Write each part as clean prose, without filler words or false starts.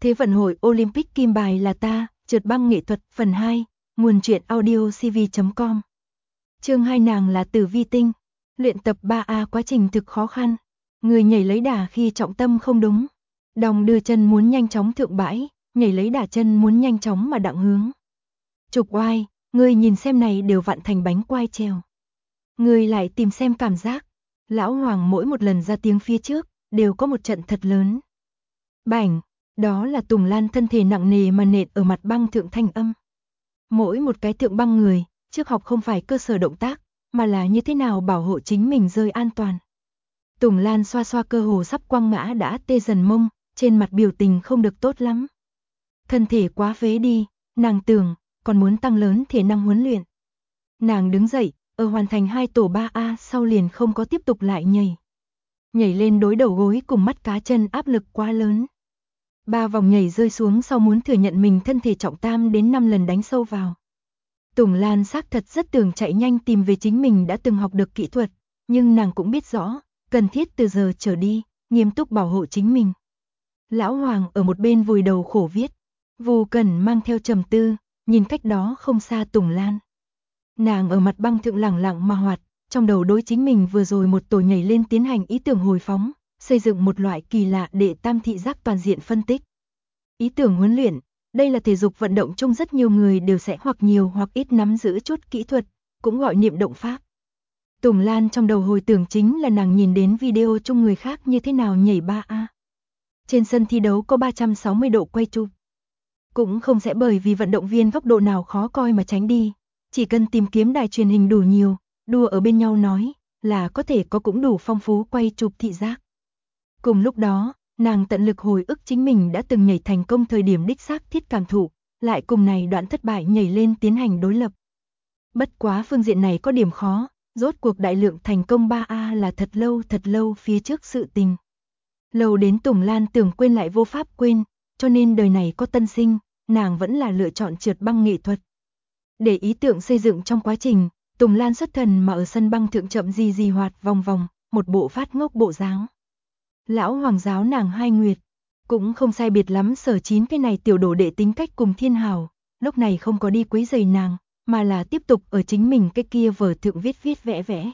Thế vận hội Olympic kim bài là ta, trượt băng nghệ thuật phần 2, nguồn truyện audio cv.com. Chương 2 nàng là Tử Vi Tinh. Luyện tập 3A quá trình thực khó khăn. Người nhảy lấy đà khi trọng tâm không đúng. Đong đưa chân muốn nhanh chóng thượng bãi, nhảy lấy đà chân muốn nhanh chóng mà đặng hướng. Trục oai, người nhìn xem này đều vặn thành bánh quai treo. Người lại tìm xem cảm giác. Lão Hoàng mỗi một lần ra tiếng phía trước, đều có một trận thật lớn. Bảnh, đó là Tùng Lan thân thể nặng nề mà nện ở mặt băng thượng thanh âm. Mỗi một cái thượng băng người, trước học không phải cơ sở động tác, mà là như thế nào bảo hộ chính mình rơi an toàn. Tùng Lan xoa xoa cơ hồ sắp quăng ngã đã tê dần mông, trên mặt biểu tình không được tốt lắm. Thân thể quá phế đi, nàng tưởng, còn muốn tăng lớn thể năng huấn luyện. Nàng đứng dậy, ở hoàn thành 2 tổ 3A sau liền không có tiếp tục lại nhảy. Nhảy lên đối đầu gối cùng mắt cá chân áp lực quá lớn. 3 vòng nhảy rơi xuống sau muốn thừa nhận mình thân thể trọng tam đến 5 lần đánh sâu vào. Tùng Lan xác thật rất tưởng chạy nhanh tìm về chính mình đã từng học được kỹ thuật, nhưng nàng cũng biết rõ, cần thiết từ giờ trở đi, nghiêm túc bảo hộ chính mình. Lão Hoàng ở một bên vùi đầu khổ viết, Vu Cẩn mang theo trầm tư, nhìn cách đó không xa Tùng Lan. Nàng ở mặt băng thượng lẳng lặng mà hoạt, trong đầu đối chính mình vừa rồi một tổ nhảy lên tiến hành ý tưởng hồi phóng, xây dựng một loại kỳ lạ để tam thị giác toàn diện phân tích. Ý tưởng huấn luyện, đây là thể dục vận động chung rất nhiều người đều sẽ hoặc nhiều hoặc ít nắm giữ chút kỹ thuật, cũng gọi niệm động pháp. Tùng Lan trong đầu hồi tưởng chính là nàng nhìn đến video chung người khác như thế nào nhảy 3A. Trên sân thi đấu có 360 độ quay chụp. Cũng không sẽ bởi vì vận động viên góc độ nào khó coi mà tránh đi, chỉ cần tìm kiếm đài truyền hình đủ nhiều, đua ở bên nhau nói, là có thể có cũng đủ phong phú quay chụp thị giác. Cùng lúc đó, nàng tận lực hồi ức chính mình đã từng nhảy thành công thời điểm đích xác thiết cảm thụ, lại cùng này đoạn thất bại nhảy lên tiến hành đối lập. Bất quá phương diện này có điểm khó, rốt cuộc đại lượng thành công 3A là thật lâu phía trước sự tình. Lâu đến Tùng Lan tưởng quên lại vô pháp quên, cho nên đời này có tân sinh, nàng vẫn là lựa chọn trượt băng nghệ thuật. Để ý tưởng xây dựng trong quá trình, Tùng Lan xuất thần mà ở sân băng thượng chậm di hoạt vòng vòng, một bộ phát ngốc bộ dáng. Lão Hoàng giáo nàng 2 nguyệt, cũng không sai biệt lắm sở 9 cái này tiểu đồ đệ tính cách cùng thiên hào, lúc này không có đi quấy rầy nàng, mà là tiếp tục ở chính mình cái kia vở thượng viết vẽ.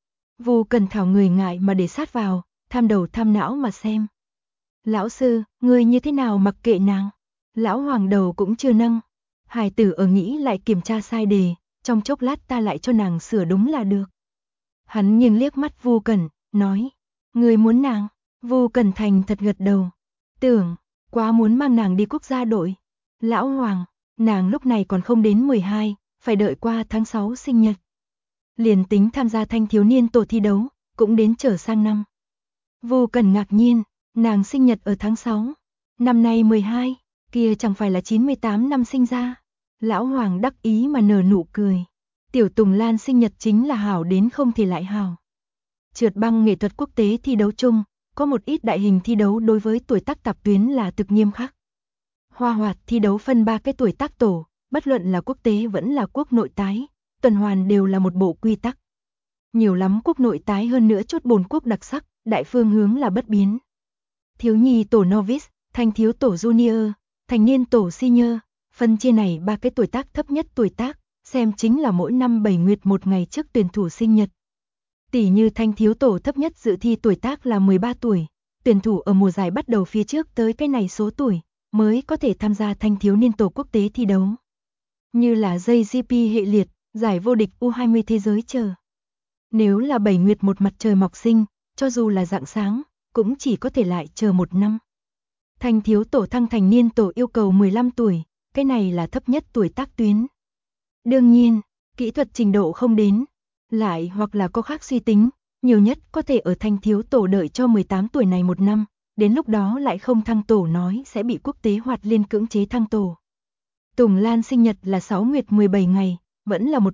Vu Cần Thảo người ngại mà để sát vào, tham đầu tham não mà xem. Lão sư, người như thế nào mặc kệ nàng? Lão Hoàng đầu cũng chưa nâng. Hài tử ở nghĩ lại kiểm tra sai đề, trong chốc lát ta lại cho nàng sửa đúng là được. Hắn nhìn liếc mắt Vu Cẩn, nói, người muốn nàng? Vu Cẩn thành thật gật đầu. Tưởng, quá muốn mang nàng đi quốc gia đội. Lão Hoàng, nàng lúc này còn không đến 12, phải đợi qua tháng 6 sinh nhật. Liền tính tham gia thanh thiếu niên tổ thi đấu, cũng đến trở sang năm. Vu Cẩn ngạc nhiên, nàng sinh nhật ở tháng 6, năm nay 12, kia chẳng phải là 98 năm sinh ra. Lão Hoàng đắc ý mà nở nụ cười. Tiểu Tùng Lan sinh nhật chính là hảo đến không thể lại hảo. Trượt băng nghệ thuật quốc tế thi đấu chung, có một ít đại hình thi đấu đối với tuổi tác tạp tuyến là thực nghiêm khắc. Hoa hoạt thi đấu phân 3 cái tuổi tác tổ, bất luận là quốc tế vẫn là quốc nội tái, tuần hoàn đều là một bộ quy tắc. Nhiều lắm quốc nội tái hơn nữa chút bồn quốc đặc sắc, đại phương hướng là bất biến. Thiếu nhi tổ novice, thanh thiếu tổ junior, thành niên tổ senior, phân chia này 3 cái tuổi tác thấp nhất tuổi tác, xem chính là mỗi năm 7 nguyệt một ngày trước tuyển thủ sinh nhật. Tỷ như thanh thiếu tổ thấp nhất dự thi tuổi tác là 13 tuổi, tuyển thủ ở mùa giải bắt đầu phía trước tới cái này số tuổi, mới có thể tham gia thanh thiếu niên tổ quốc tế thi đấu. Như là JGP hệ liệt, giải vô địch U20 thế giới chờ. Nếu là 7 nguyệt một mặt trời mọc sinh, cho dù là rạng sáng, cũng chỉ có thể lại chờ 1 năm. Thanh thiếu tổ thăng thành niên tổ yêu cầu 15 tuổi, cái này là thấp nhất tuổi tác tuyến. Đương nhiên, kỹ thuật trình độ không đến, lại hoặc là có khác suy tính, nhiều nhất có thể ở thanh thiếu tổ đợi cho 18 tuổi này 1 năm, đến lúc đó lại không thăng tổ nói sẽ bị quốc tế hoạt liên cưỡng chế thăng tổ. Tùng Lan sinh nhật là 6 nguyệt 17 ngày, vẫn là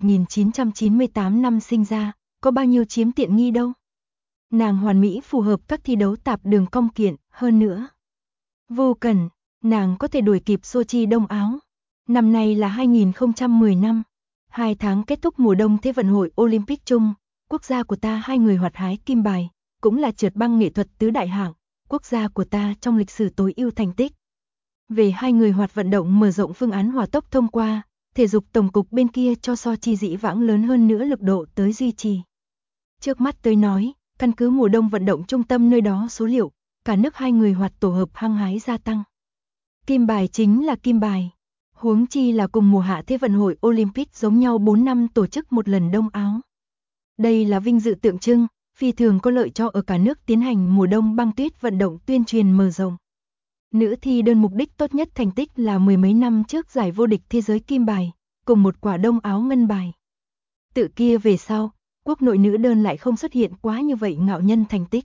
1998 năm sinh ra, có bao nhiêu chiếm tiện nghi đâu. Nàng hoàn mỹ phù hợp các thi đấu tạp đường cong kiện, hơn nữa. Vô cần, nàng có thể đuổi kịp Sochi Đông Áo. Năm nay là 2010 năm, 2 tháng kết thúc mùa đông Thế vận hội Olympic chung, quốc gia của ta 2 người hoạt hái kim bài, cũng là trượt băng nghệ thuật tứ đại hạng, quốc gia của ta trong lịch sử tối ưu thành tích. Về hai người hoạt vận động mở rộng phương án hỏa tốc thông qua, thể dục tổng cục bên kia cho so chi dĩ vãng lớn hơn nữa lực độ tới duy trì. Trước mắt tới nói, căn cứ mùa đông vận động trung tâm nơi đó số liệu, cả nước hai người hoạt tổ hợp hăng hái gia tăng. Kim bài chính là kim bài. Huống chi là cùng mùa hạ Thế vận hội Olympic giống nhau 4 năm tổ chức một lần đông áo. Đây là vinh dự tượng trưng, phi thường có lợi cho ở cả nước tiến hành mùa đông băng tuyết vận động tuyên truyền mở rộng. Nữ thi đơn mục đích tốt nhất thành tích là mười mấy năm trước giải vô địch thế giới kim bài, cùng một quả đông áo ngân bài. Tự kia về sau, quốc nội nữ đơn lại không xuất hiện quá như vậy ngạo nhân thành tích.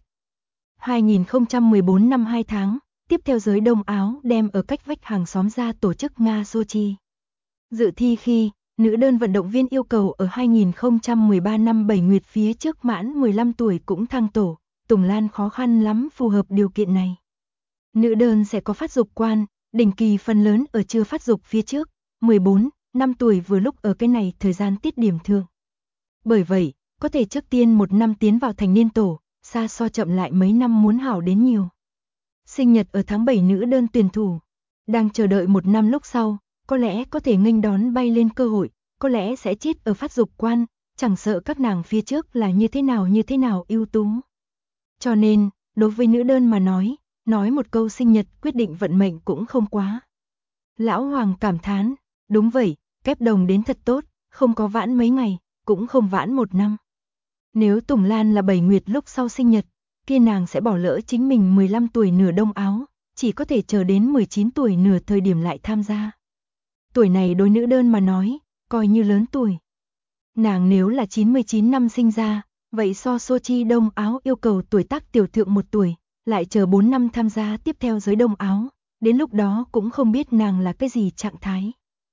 2014 năm 2 tháng, tiếp theo giới đông áo đem ở cách vách hàng xóm ra tổ chức Nga Sochi. Dự thi khi, nữ đơn vận động viên yêu cầu ở 2013 năm 7 nguyệt phía trước mãn 15 tuổi cũng thăng tổ, Tùng Lan khó khăn lắm phù hợp điều kiện này. Nữ đơn sẽ có phát dục quan, đỉnh kỳ phần lớn ở chưa phát dục phía trước, 14 năm tuổi vừa lúc ở cái này thời gian tiết điểm thượng. Bởi vậy, có thể trước tiên một năm tiến vào thành niên tổ, xa so chậm lại mấy năm muốn hảo đến nhiều. Sinh nhật ở tháng 7 nữ đơn tuyển thủ, đang chờ đợi một năm lúc sau, có lẽ có thể nghênh đón bay lên cơ hội, có lẽ sẽ chết ở phát dục quan, chẳng sợ các nàng phía trước là như thế nào ưu tú. Cho nên, đối với nữ đơn mà nói một câu sinh nhật quyết định vận mệnh cũng không quá. Lão Hoàng cảm thán, đúng vậy, kép đồng đến thật tốt, không có vãn mấy ngày, cũng không vãn một năm. Nếu Tùng Lan là 7 nguyệt lúc sau sinh nhật, kia nàng sẽ bỏ lỡ chính mình 15 tuổi nửa đông áo, chỉ có thể chờ đến 19 tuổi nửa thời điểm lại tham gia. Tuổi này đối nữ đơn mà nói, coi như lớn tuổi. Nàng nếu là 99 năm sinh ra, vậy so Sochi đông áo yêu cầu tuổi tác tiểu thượng 1 tuổi, lại chờ 4 năm tham gia tiếp theo giới đông áo, đến lúc đó cũng không biết nàng là cái gì trạng thái.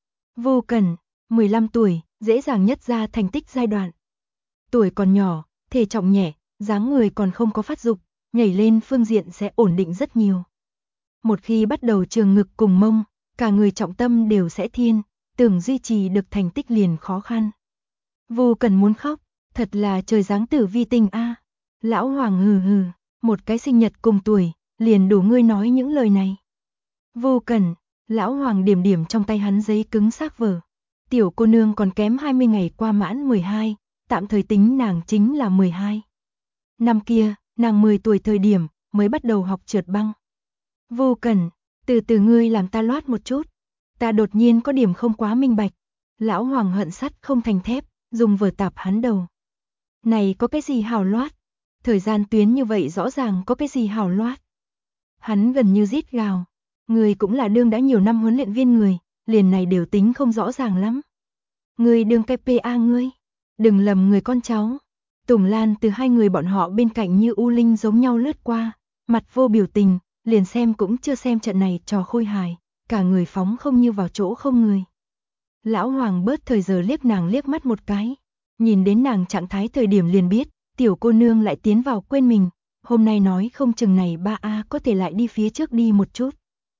Vô Cẩn, 15 tuổi, dễ dàng nhất ra thành tích giai đoạn. Tuổi còn nhỏ, thể trọng nhẹ, dáng người còn không có phát dục, nhảy lên phương diện sẽ ổn định rất nhiều. Một khi bắt đầu trường ngực cùng mông, cả người trọng tâm đều sẽ thiên, tưởng duy trì được thành tích liền khó khăn. Vô Cần muốn khóc, thật là trời giáng tử vi tinh a. Lão Hoàng hừ hừ, một cái sinh nhật cùng tuổi, liền đủ ngươi nói những lời này. Vô Cần, Lão Hoàng điểm điểm trong tay hắn giấy cứng xác vở. Tiểu cô nương còn kém 20 ngày qua mãn 12, tạm thời tính nàng chính là 12. Năm kia, nàng 10 tuổi thời điểm, mới bắt đầu học trượt băng. Vô Cần, từ từ ngươi làm ta loát một chút. Ta đột nhiên có điểm không quá minh bạch. Lão Hoàng hận sắt không thành thép, dùng vở tạp hắn đầu. Này có cái gì hảo loát? Thời gian tuyến như vậy rõ ràng có cái gì hảo loát? Hắn gần như rít gào. Người cũng là đương đã nhiều năm huấn luyện viên người, liền này đều tính không rõ ràng lắm. Người đương cái PA ngươi, đừng lầm người con cháu. Tùng Lan từ hai người bọn họ bên cạnh như u linh giống nhau lướt qua, mặt vô biểu tình, liền xem cũng chưa xem trận này trò khôi hài, cả người phóng không như vào chỗ không người. Lão Hoàng bớt thời giờ liếc nàng liếc mắt một cái, nhìn đến nàng trạng thái thời điểm liền biết, tiểu cô nương lại tiến vào quên mình, hôm nay nói không chừng này ba A có thể lại đi phía trước đi một chút.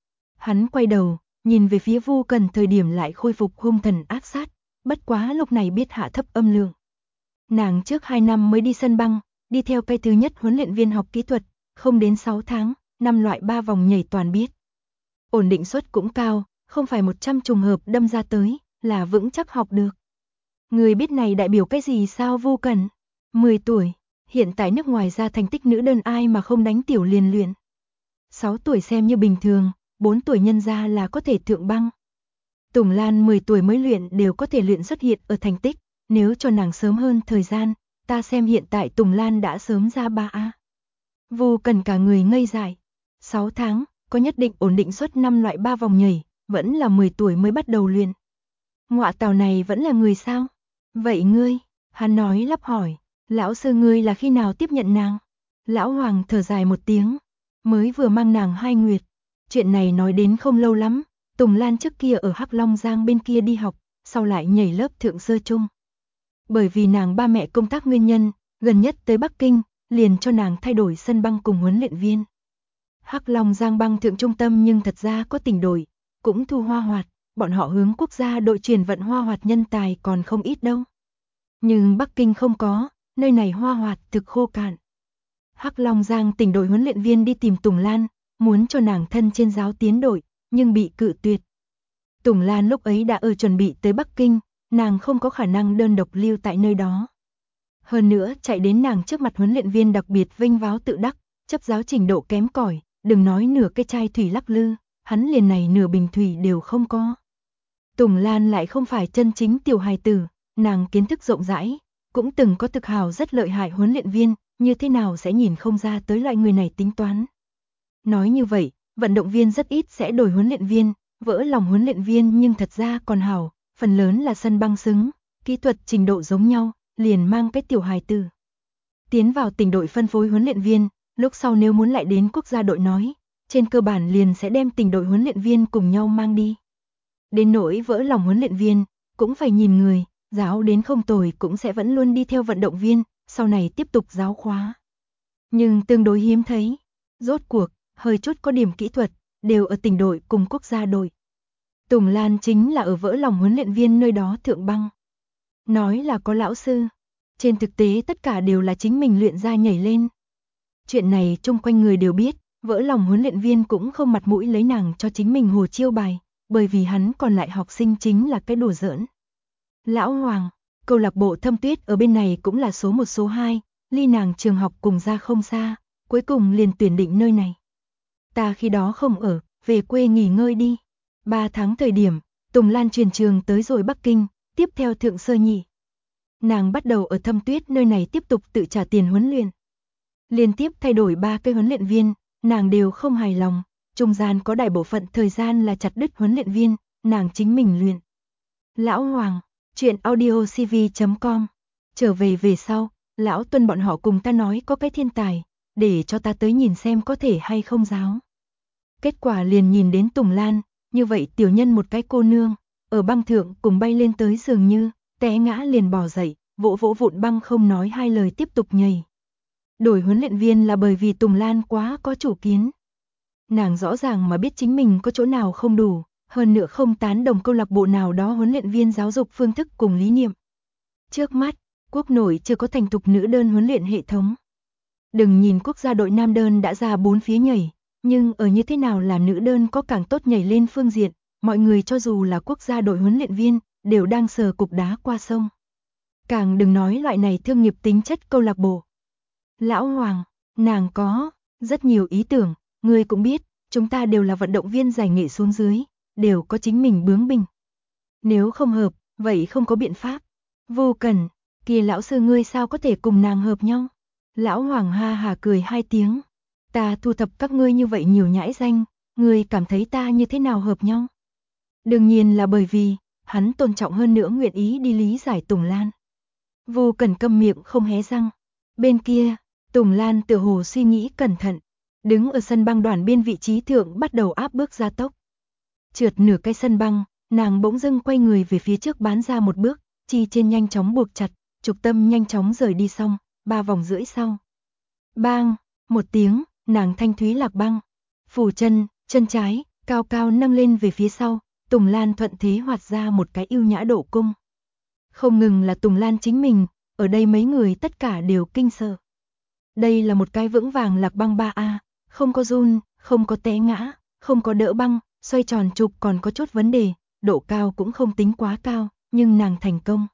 Hắn quay đầu, nhìn về phía Vu Cần thời điểm lại khôi phục hung thần ác sát, bất quá lúc này biết hạ thấp âm lượng. Nàng trước 2 năm mới đi sân băng, đi theo cái thứ nhất huấn luyện viên học kỹ thuật, không đến 6 tháng, 5 loại 3 vòng nhảy toàn biết. Ổn định suất cũng cao, không phải 100 trùng hợp đâm ra tới, là vững chắc học được. Người biết này đại biểu cái gì sao Vu Cần? 10 tuổi, hiện tại nước ngoài ra thành tích nữ đơn ai mà không đánh tiểu liền luyện. 6 tuổi xem như bình thường, 4 tuổi nhân ra là có thể thượng băng. Tùng Lan 10 tuổi mới luyện đều có thể luyện xuất hiện ở thành tích, nếu cho nàng sớm hơn thời gian, ta xem hiện tại Tùng Lan đã sớm ra 3A. Vu Cần cả người ngây dại. 6 tháng, có nhất định ổn định suất 5 loại 3 vòng nhảy, vẫn là 10 tuổi mới bắt đầu luyện. Ngọa tào này vẫn là người sao? Vậy ngươi, hắn nói lắp hỏi, lão sư ngươi là khi nào tiếp nhận nàng? Lão Hoàng thở dài một tiếng, mới vừa mang nàng 2 nguyệt. Chuyện này nói đến không lâu lắm, Tùng Lan trước kia ở Hắc Long Giang bên kia đi học, sau lại nhảy lớp thượng sơ trung. Bởi vì nàng ba mẹ công tác nguyên nhân, gần nhất tới Bắc Kinh, liền cho nàng thay đổi sân băng cùng huấn luyện viên. Hắc Long Giang băng thượng trung tâm nhưng thật ra có tỉnh đổi, cũng thu hoa hoạt, bọn họ hướng quốc gia đội truyền vận hoa hoạt nhân tài còn không ít đâu. Nhưng Bắc Kinh không có, nơi này hoa hoạt thực khô cạn. Hắc Long Giang tỉnh đội huấn luyện viên đi tìm Tùng Lan, muốn cho nàng thân trên giáo tiến đội, nhưng bị cự tuyệt. Tùng Lan lúc ấy đã chuẩn bị tới Bắc Kinh, nàng không có khả năng đơn độc lưu tại nơi đó. Hơn nữa chạy đến nàng trước mặt huấn luyện viên đặc biệt vênh váo tự đắc, chấp giáo trình độ kém cỏi, đừng nói nửa cái chai thủy lắc lư, hắn liền này nửa bình thủy đều không có. Tùng Lan lại không phải chân chính tiểu hài tử, nàng kiến thức rộng rãi, cũng từng có thực hào rất lợi hại huấn luyện viên, như thế nào sẽ nhìn không ra tới loại người này tính toán. Nói như vậy, vận động viên rất ít sẽ đổi huấn luyện viên, vỡ lòng huấn luyện viên nhưng thật ra còn hảo, phần lớn là sân băng xứng, kỹ thuật trình độ giống nhau, liền mang cái tiểu hài tử. Tiến vào tỉnh đội phân phối huấn luyện viên, lúc sau nếu muốn lại đến quốc gia đội nói, trên cơ bản liền sẽ đem tỉnh đội huấn luyện viên cùng nhau mang đi. Đến nỗi vỡ lòng huấn luyện viên, cũng phải nhìn người, giáo đến không tồi cũng sẽ vẫn luôn đi theo vận động viên, sau này tiếp tục giáo khóa. Nhưng tương đối hiếm thấy, rốt cuộc, hơi chút có điểm kỹ thuật, đều ở tỉnh đội cùng quốc gia đội. Tùng Lan chính là ở vỡ lòng huấn luyện viên nơi đó thượng băng. Nói là có lão sư, trên thực tế tất cả đều là chính mình luyện ra nhảy lên. Chuyện này chung quanh người đều biết, vỡ lòng huấn luyện viên cũng không mặt mũi lấy nàng cho chính mình hồ chiêu bài, bởi vì hắn còn lại học sinh chính là cái đùa giỡn. Lão Hoàng, câu lạc bộ Thâm Tuyết ở bên này cũng là số 1 số 2, ly nàng trường học cùng ra không xa, cuối cùng liền tuyển định nơi này. Ta khi đó không ở, về quê nghỉ ngơi đi. 3 tháng thời điểm, Tùng Lan chuyển trường tới rồi Bắc Kinh, tiếp theo thượng sơ nhị. Nàng bắt đầu ở Thâm Tuyết nơi này tiếp tục tự trả tiền huấn luyện. Liên tiếp thay đổi 3 cái huấn luyện viên, nàng đều không hài lòng, trung gian có đại bộ phận thời gian là chặt đứt huấn luyện viên, nàng chính mình luyện. Lão Hoàng, chuyện audiocv.com. Trở về sau, lão Tuân bọn họ cùng ta nói có cái thiên tài, để cho ta tới nhìn xem có thể hay không giáo. Kết quả liền nhìn đến Tùng Lan, như vậy tiểu nhân một cái cô nương, ở băng thượng cùng bay lên tới dường như, té ngã liền bò dậy, vỗ vỗ vụn băng không nói hai lời tiếp tục nhảy. Đổi huấn luyện viên là bởi vì Tùng Lan quá có chủ kiến. Nàng rõ ràng mà biết chính mình có chỗ nào không đủ, hơn nữa không tán đồng câu lạc bộ nào đó huấn luyện viên giáo dục phương thức cùng lý niệm. Trước mắt, quốc nội chưa có thành thục nữ đơn huấn luyện hệ thống. Đừng nhìn quốc gia đội nam đơn đã ra 4 phía nhảy, nhưng ở như thế nào là nữ đơn có càng tốt nhảy lên phương diện, mọi người cho dù là quốc gia đội huấn luyện viên, đều đang sờ cục đá qua sông. Càng đừng nói loại này thương nghiệp tính chất câu lạc bộ. Lão Hoàng, nàng có rất nhiều ý tưởng, ngươi cũng biết, chúng ta đều là vận động viên giải nghệ xuống dưới, đều có chính mình bướng bỉnh. Nếu không hợp, vậy không có biện pháp. Vô Cần, kia lão sư ngươi sao có thể cùng nàng hợp nhau? Lão Hoàng ha hà cười 2 tiếng. Ta thu thập các ngươi như vậy nhiều nhãi danh, ngươi cảm thấy ta như thế nào hợp nhau? Đương nhiên là bởi vì, hắn tôn trọng hơn nữa nguyện ý đi lý giải Tùng Lan. Vô Cần câm miệng không hé răng. Bên kia, Tùng Lan tựa hồ suy nghĩ cẩn thận, đứng ở sân băng đoàn biên vị trí thượng bắt đầu áp bước gia tốc. Trượt nửa cái sân băng, nàng bỗng dưng quay người về phía trước bán ra một bước, chi trên nhanh chóng buộc chặt, trục tâm nhanh chóng rời đi xong, 3 vòng rưỡi sau. Bang, một tiếng, nàng thanh thúy lạc băng, phủ chân, chân trái, cao cao nâng lên về phía sau, Tùng Lan thuận thế hoạt ra một cái yêu nhã độ cung. Không ngừng là Tùng Lan chính mình, ở đây mấy người tất cả đều kinh sợ. Đây là một cái vững vàng lạc băng 3A, không có run, không có té ngã, không có đỡ băng, xoay tròn trục còn có chút vấn đề, độ cao cũng không tính quá cao, nhưng nàng thành công.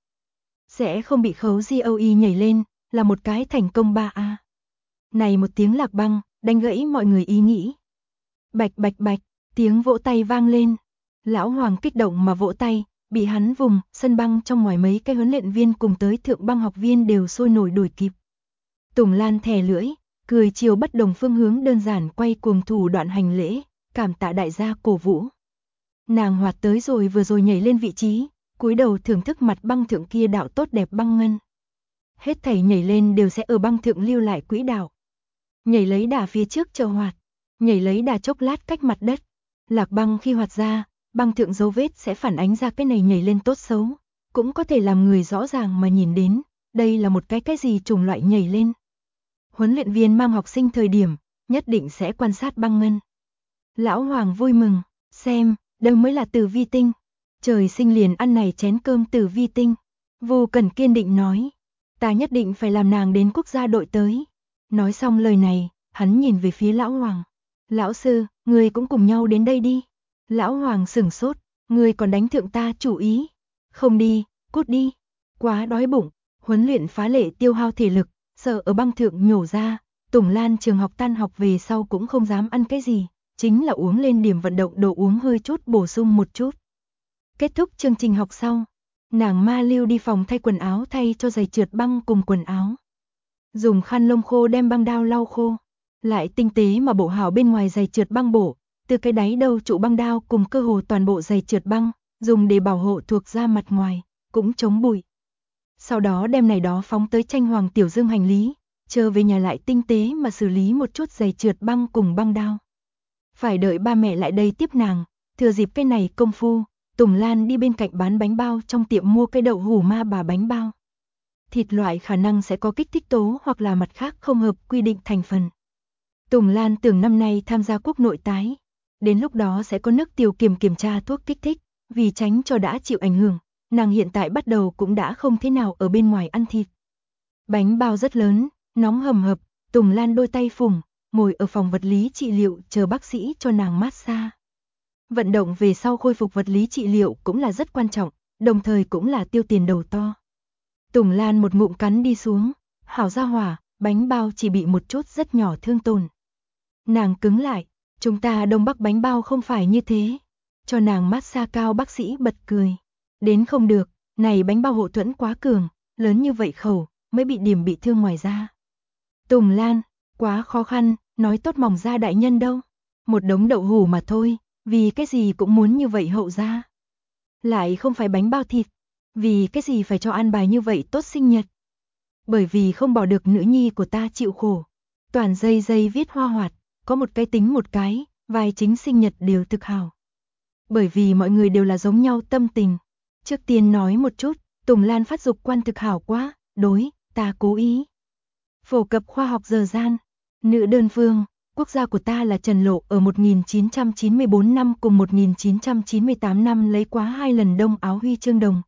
Sẽ không bị khấu GOE nhảy lên, là một cái thành công 3A. Này một tiếng lạc băng, đánh gãy mọi người ý nghĩ. Bạch bạch bạch, tiếng vỗ tay vang lên. Lão Hoàng kích động mà vỗ tay, bị hắn vùng, sân băng trong ngoài mấy cái huấn luyện viên cùng tới thượng băng học viên đều sôi nổi đuổi kịp. Tùng Lan thè lưỡi, cười chiều bất đồng phương hướng đơn giản quay cuồng thủ đoạn hành lễ, cảm tạ đại gia cổ vũ. Nàng hoạt tới rồi vừa rồi nhảy lên vị trí, cúi đầu thưởng thức mặt băng thượng kia đạo tốt đẹp băng ngân. Hết thảy nhảy lên đều sẽ ở băng thượng lưu lại quỹ đạo. Nhảy lấy đà phía trước chờ hoạt, nhảy lấy đà chốc lát cách mặt đất. Lạc băng khi hoạt ra, băng thượng dấu vết sẽ phản ánh ra cái này nhảy lên tốt xấu, cũng có thể làm người rõ ràng mà nhìn đến, đây là một cái gì chủng loại nhảy lên. Huấn luyện viên mang học sinh thời điểm, nhất định sẽ quan sát băng ngân. Lão Hoàng vui mừng, xem, đây mới là Tử Vi tinh. Trời sinh liền ăn này chén cơm Tử Vi tinh. Vô Cần kiên định nói, ta nhất định phải làm nàng đến quốc gia đội tới. Nói xong lời này, hắn nhìn về phía Lão Hoàng. Lão sư, người cũng cùng nhau đến đây đi. Lão Hoàng sửng sốt, ngươi còn đánh thượng ta chủ ý. Không đi, cút đi. Quá đói bụng, huấn luyện phá lệ tiêu hao thể lực, sợ ở băng thượng nhổ ra. Tùng Lan trường học tan học về sau cũng không dám ăn cái gì, chính là uống lên điểm vận động đồ uống hơi chút bổ sung một chút. Kết thúc chương trình học sau, nàng ma lưu đi phòng thay quần áo thay cho giày trượt băng cùng quần áo. Dùng khăn lông khô đem băng đao lau khô, lại tinh tế mà bổ hảo bên ngoài giày trượt băng bổ, từ cái đáy đầu trụ băng đao cùng cơ hồ toàn bộ giày trượt băng, dùng để bảo hộ thuộc da mặt ngoài, cũng chống bụi. Sau đó đem này đó phóng tới tranh hoàng tiểu dương hành lý, chờ về nhà lại tinh tế mà xử lý một chút giày trượt băng cùng băng đao. Phải đợi ba mẹ lại đây tiếp nàng, thừa dịp cái này công phu, Tùng Lan đi bên cạnh bán bánh bao trong tiệm mua cây đậu hủ ma bà bánh bao. Thịt loại khả năng sẽ có kích thích tố hoặc là mặt khác không hợp quy định thành phần. Tùng Lan tưởng năm nay tham gia quốc nội tái, đến lúc đó sẽ có nước tiểu kiểm tra thuốc kích thích, vì tránh cho đã chịu ảnh hưởng, nàng hiện tại bắt đầu cũng đã không thế nào ở bên ngoài ăn thịt. Bánh bao rất lớn, nóng hầm hập, Tùng Lan đôi tay phủng, ngồi ở phòng vật lý trị liệu chờ bác sĩ cho nàng massage. Vận động về sau khôi phục vật lý trị liệu cũng là rất quan trọng, đồng thời cũng là tiêu tiền đầu to. Tùng Lan một ngụm cắn đi xuống, hảo ra hỏa, bánh bao chỉ bị một chút rất nhỏ thương tổn. Nàng cứng lại, chúng ta Đông Bắc bánh bao không phải như thế. Cho nàng massage cao bác sĩ bật cười. Đến không được, này bánh bao hộ thuẫn quá cường, lớn như vậy khẩu, mới bị điểm bị thương ngoài da. Tùng Lan, quá khó khăn, nói tốt mỏng da đại nhân đâu. Một đống đậu hủ mà thôi, vì cái gì cũng muốn như vậy hậu da. Lại không phải bánh bao thịt, vì cái gì phải cho ăn bài như vậy tốt sinh nhật. Bởi vì không bỏ được nữ nhi của ta chịu khổ. Toàn dây dây viết hoa hoạt, có một cái tính một cái, vai chính sinh nhật đều thực hảo. Bởi vì mọi người đều là giống nhau tâm tình. Trước tiên nói một chút, Tùng Lan phát dục quan thực hảo quá, đối, ta cố ý. Phổ cập khoa học giờ gian, nữ đơn phương, quốc gia của ta là Trần Lộ ở 1994 năm cùng 1998 năm lấy quá 2 lần Đông Áo huy chương đồng,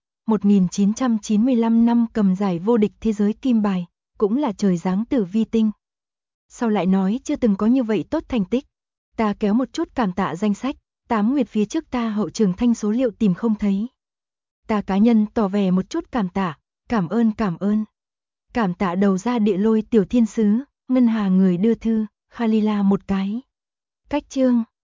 1995 năm cầm giải vô địch thế giới kim bài, cũng là trời giáng tử vi tinh. Sau lại nói chưa từng có như vậy tốt thành tích. Ta kéo một chút cảm tạ danh sách, 8 nguyệt phía trước ta hậu trường thanh số liệu tìm không thấy. Ta cá nhân tỏ vẻ một chút cảm tạ, cảm ơn. Cảm tạ đầu ra địa lôi tiểu thiên sứ, ngân hà người đưa thư, Khalila một cái. Cách chương